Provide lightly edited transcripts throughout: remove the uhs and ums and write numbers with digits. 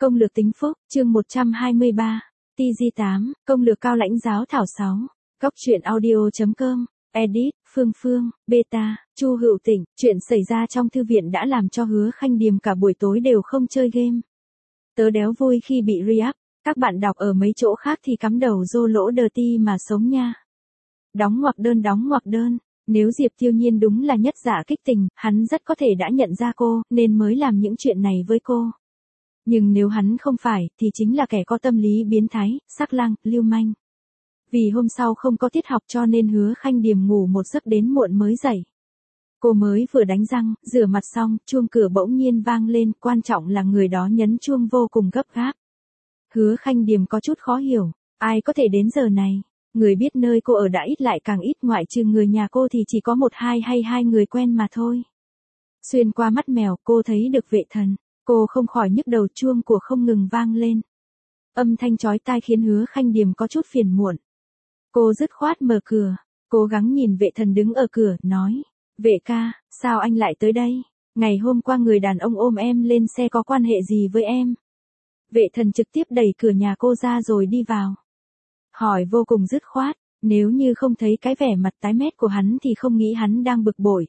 Công lược tính phúc, chương 123. TG8, công lược cao lãnh giáo thảo 6. Góc truyện audio.com. Edit, Phương, Beta, Chu Hữu Tịnh. Chuyện xảy ra trong thư viện đã làm cho Hứa Khanh Điềm cả buổi tối đều không chơi game. Tớ đéo vui khi bị re-up, các bạn đọc ở mấy chỗ khác thì cắm đầu rô lỗ đờ ti mà sống nha. Đóng ngoặc đơn. Nếu Diệp Tiêu Nhiên đúng là nhất giả kích tình, hắn rất có thể đã nhận ra cô, nên mới làm những chuyện này với cô. Nhưng nếu hắn không phải, thì chính là kẻ có tâm lý biến thái, sắc lang, lưu manh. Vì hôm sau không có tiết học cho nên Hứa Khanh Điềm ngủ một giấc đến muộn mới dậy. Cô mới vừa đánh răng, rửa mặt xong, chuông cửa bỗng nhiên vang lên, quan trọng là người đó nhấn chuông vô cùng gấp gáp. Hứa Khanh Điềm có chút khó hiểu, ai có thể đến giờ này? Người biết nơi cô ở đã ít lại càng ít, ngoại trừ người nhà cô thì chỉ có một hai hay hai người quen mà thôi. Xuyên qua mắt mèo, cô thấy được Vệ Thần. Cô không khỏi nhức đầu, chuông của không ngừng vang lên. Âm thanh chói tai khiến Hứa Khanh Điềm có chút phiền muộn. Cô dứt khoát mở cửa, cố gắng nhìn Vệ Thần đứng ở cửa, nói. Vệ ca, sao anh lại tới đây? Ngày hôm qua người đàn ông ôm em lên xe có quan hệ gì với em? Vệ Thần trực tiếp đẩy cửa nhà cô ra rồi đi vào. Hỏi vô cùng dứt khoát, nếu như không thấy cái vẻ mặt tái mét của hắn thì không nghĩ hắn đang bực bội.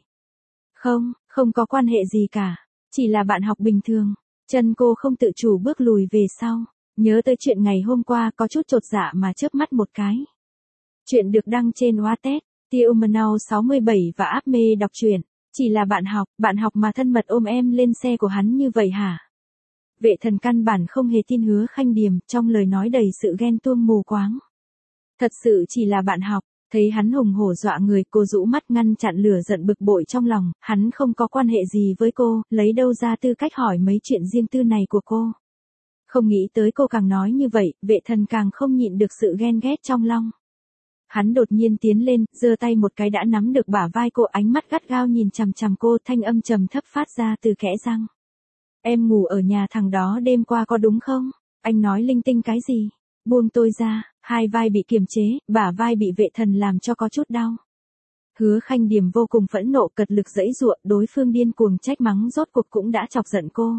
Không có quan hệ gì cả, chỉ là bạn học bình thường. Chân cô không tự chủ bước lùi về sau, nhớ tới chuyện ngày hôm qua có chút chột dạ mà chớp mắt một cái. Chuyện được đăng trên Wattpad, Tiumanau 67 và app mê đọc truyện. Chỉ là bạn học mà thân mật ôm em lên xe của hắn như vậy hả? Vệ Thần căn bản không hề tin Hứa Khanh Điềm, trong lời nói đầy sự ghen tuông mù quáng. Thật sự chỉ là bạn học, thấy hắn hùng hổ dọa người, cô rũ mắt ngăn chặn lửa giận bực bội trong lòng, hắn không có quan hệ gì với cô, lấy đâu ra tư cách hỏi mấy chuyện riêng tư này của cô. Không nghĩ tới cô càng nói như vậy, Vệ Thần càng không nhịn được sự ghen ghét trong lòng. Hắn đột nhiên tiến lên, giơ tay một cái đã nắm được bả vai cô, ánh mắt gắt gao nhìn chằm chằm cô, thanh âm trầm thấp phát ra từ kẽ răng. Em ngủ ở nhà thằng đó đêm qua có đúng không? Anh nói linh tinh cái gì? Buông tôi ra. Hai vai bị kiềm chế, bả vai bị Vệ Thần làm cho có chút đau. Hứa Khanh Điềm vô cùng phẫn nộ, cật lực giãy giụa, đối phương điên cuồng trách mắng rốt cuộc cũng đã chọc giận cô.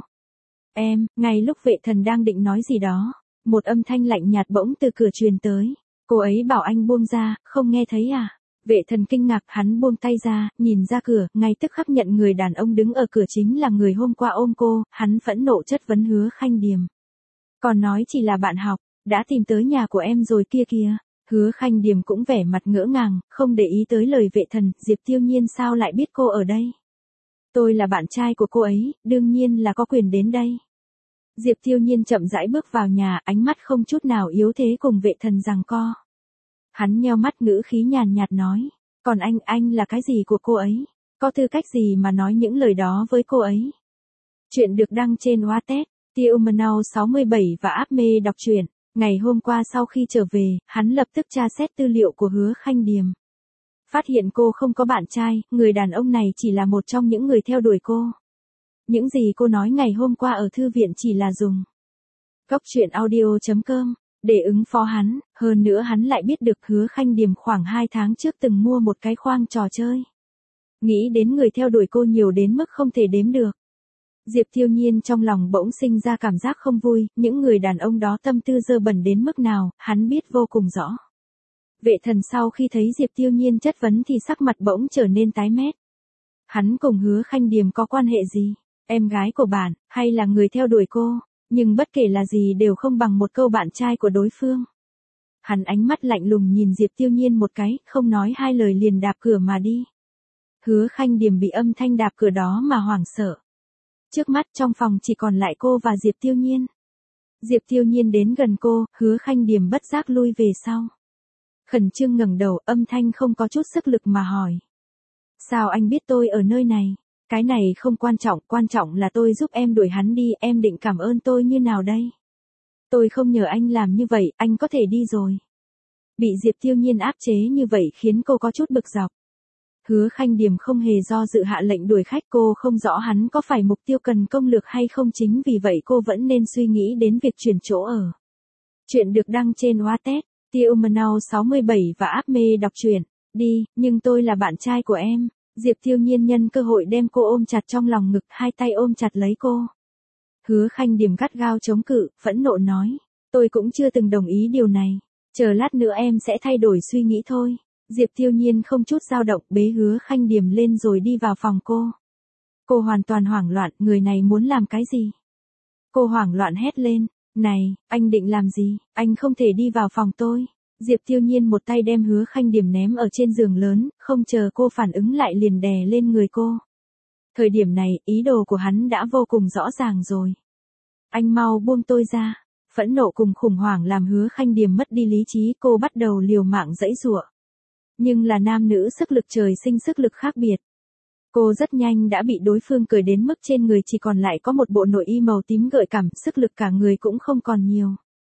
Ngay lúc Vệ Thần đang định nói gì đó, một âm thanh lạnh nhạt bỗng từ cửa truyền tới. Cô ấy bảo anh buông ra, không nghe thấy à? Vệ Thần kinh ngạc, hắn buông tay ra, nhìn ra cửa, ngay tức khắc nhận người đàn ông đứng ở cửa chính là người hôm qua ôm cô, hắn phẫn nộ chất vấn Hứa Khanh Điềm. Còn nói chỉ là bạn học, đã tìm tới nhà của em rồi kia kìa. Hứa Khanh Điềm cũng vẻ mặt ngỡ ngàng, không để ý tới lời Vệ Thần, Diệp Tiêu Nhiên sao lại biết cô ở đây? Tôi là bạn trai của cô ấy, đương nhiên là có quyền đến đây. Diệp Tiêu Nhiên chậm rãi bước vào nhà, ánh mắt không chút nào yếu thế cùng Vệ Thần giằng co. Hắn nheo mắt, ngữ khí nhàn nhạt nói, còn anh là cái gì của cô ấy? Có tư cách gì mà nói những lời đó với cô ấy? Chuyện được đăng trên Wattpad, Tiumanau 67 và app mê đọc truyện. Ngày hôm qua sau khi trở về, hắn lập tức tra xét tư liệu của Hứa Khanh Điềm. Phát hiện cô không có bạn trai, người đàn ông này chỉ là một trong những người theo đuổi cô. Những gì cô nói ngày hôm qua ở thư viện chỉ là dùng góc truyện audio.com để ứng phó hắn, hơn nữa hắn lại biết được Hứa Khanh Điềm khoảng 2 tháng trước từng mua một cái khoang trò chơi. Nghĩ đến người theo đuổi cô nhiều đến mức không thể đếm được. Diệp Tiêu Nhiên trong lòng bỗng sinh ra cảm giác không vui, những người đàn ông đó tâm tư dơ bẩn đến mức nào, hắn biết vô cùng rõ. Vệ Thần sau khi thấy Diệp Tiêu Nhiên chất vấn thì sắc mặt bỗng trở nên tái mét. Hắn cùng Hứa Khanh Điềm có quan hệ gì? Em gái của bạn, hay là người theo đuổi cô? Nhưng bất kể là gì đều không bằng một câu bạn trai của đối phương. Hắn ánh mắt lạnh lùng nhìn Diệp Tiêu Nhiên một cái, không nói hai lời liền đạp cửa mà đi. Hứa Khanh Điềm bị âm thanh đạp cửa đó mà hoảng sợ. Trước mắt trong phòng chỉ còn lại cô và Diệp Tiêu Nhiên. Diệp Tiêu Nhiên đến gần cô, Hứa Khanh Điềm bất giác lui về sau. Khẩn trương ngẩng đầu, âm thanh không có chút sức lực mà hỏi. Sao anh biết tôi ở nơi này? Cái này không quan trọng là tôi giúp em đuổi hắn đi, em định cảm ơn tôi như nào đây? Tôi không nhờ anh làm như vậy, anh có thể đi rồi. Bị Diệp Tiêu Nhiên áp chế như vậy khiến cô có chút bực dọc. Hứa Khanh Điềm không hề do dự hạ lệnh đuổi khách, cô không rõ hắn có phải mục tiêu cần công lược hay không, chính vì vậy cô vẫn nên suy nghĩ đến việc chuyển chỗ ở. Chuyện được đăng trên Wattpad, Tiumanau 67 và app mê đọc truyện. Đi, nhưng tôi là bạn trai của em. Diệp Tiêu Nhiên nhân cơ hội đem cô ôm chặt trong lòng ngực, hai tay ôm chặt lấy cô. Hứa Khanh Điềm gắt gao chống cự, phẫn nộ nói. Tôi cũng chưa từng đồng ý điều này. Chờ lát nữa em sẽ thay đổi suy nghĩ thôi. Diệp Tiêu Nhiên không chút dao động bế Hứa Khanh Điềm lên rồi đi vào phòng cô. Cô hoàn toàn hoảng loạn, người này muốn làm cái gì? Cô hoảng loạn hét lên. Này, anh định làm gì? Anh không thể đi vào phòng tôi. Diệp Tiêu Nhiên một tay đem Hứa Khanh Điềm ném ở trên giường lớn, không chờ cô phản ứng lại liền đè lên người cô. Thời điểm này, ý đồ của hắn đã vô cùng rõ ràng rồi. Anh mau buông tôi ra. Phẫn nộ cùng khủng hoảng làm Hứa Khanh Điềm mất đi lý trí, cô bắt đầu liều mạng giãy giụa. Nhưng là nam nữ sức lực trời sinh sức lực khác biệt. Cô rất nhanh đã bị đối phương cởi đến mức trên người chỉ còn lại có một bộ nội y màu tím gợi cảm, sức lực cả người cũng không còn nhiều.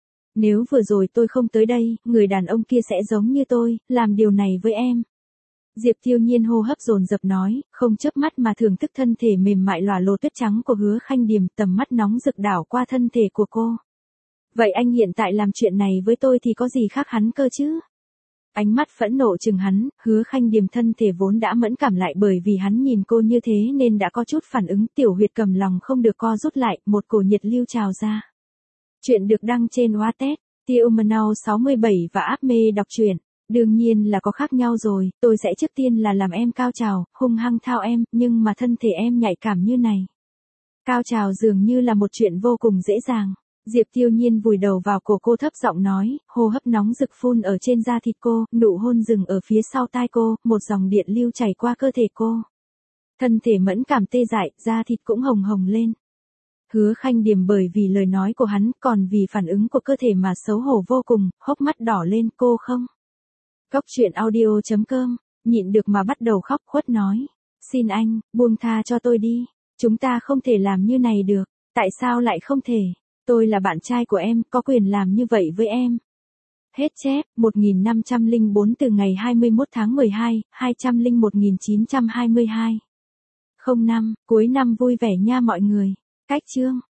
Nếu vừa rồi tôi không tới đây, người đàn ông kia sẽ giống như tôi, làm điều này với em. Diệp Tiêu Nhiên hô hấp dồn dập nói, không chớp mắt mà thưởng thức thân thể mềm mại lòa lồ tuyết trắng của Hứa Khanh Điềm, tầm mắt nóng rực đảo qua thân thể của cô. Vậy anh hiện tại làm chuyện này với tôi thì có gì khác hắn cơ chứ? Ánh mắt phẫn nộ chừng hắn, Hứa Khanh Điềm thân thể vốn đã mẫn cảm lại bởi vì hắn nhìn cô như thế nên đã có chút phản ứng, tiểu huyệt cầm lòng không được co rút lại, một cổ nhiệt lưu trào ra. Chuyện được đăng trên Wattpad, Tiêu Mnau 67 và app mê đọc truyện. Đương nhiên là có khác nhau rồi, tôi sẽ trước tiên là làm em cao trào, hung hăng thao em, nhưng mà thân thể em nhạy cảm như này. Cao trào dường như là một chuyện vô cùng dễ dàng. Diệp Tiêu Nhiên vùi đầu vào cổ cô thấp giọng nói, hô hấp nóng rực phun ở trên da thịt cô, nụ hôn dừng ở phía sau tai cô, một dòng điện lưu chảy qua cơ thể cô. Thân thể mẫn cảm tê dại, da thịt cũng hồng hồng lên. Hứa Khanh Điềm bởi vì lời nói của hắn, còn vì phản ứng của cơ thể mà xấu hổ vô cùng, hốc mắt đỏ lên, cô không. Góc truyện audio.com, nhịn được mà bắt đầu khóc khuất nói. Xin anh, buông tha cho tôi đi. Chúng ta không thể làm như này được. Tại sao lại không thể? Tôi là bạn trai của em, có quyền làm như vậy với em. Hết chép, 1504 từ ngày 21 tháng 12, 201.922. 05, cuối năm vui vẻ nha mọi người. Cách chương.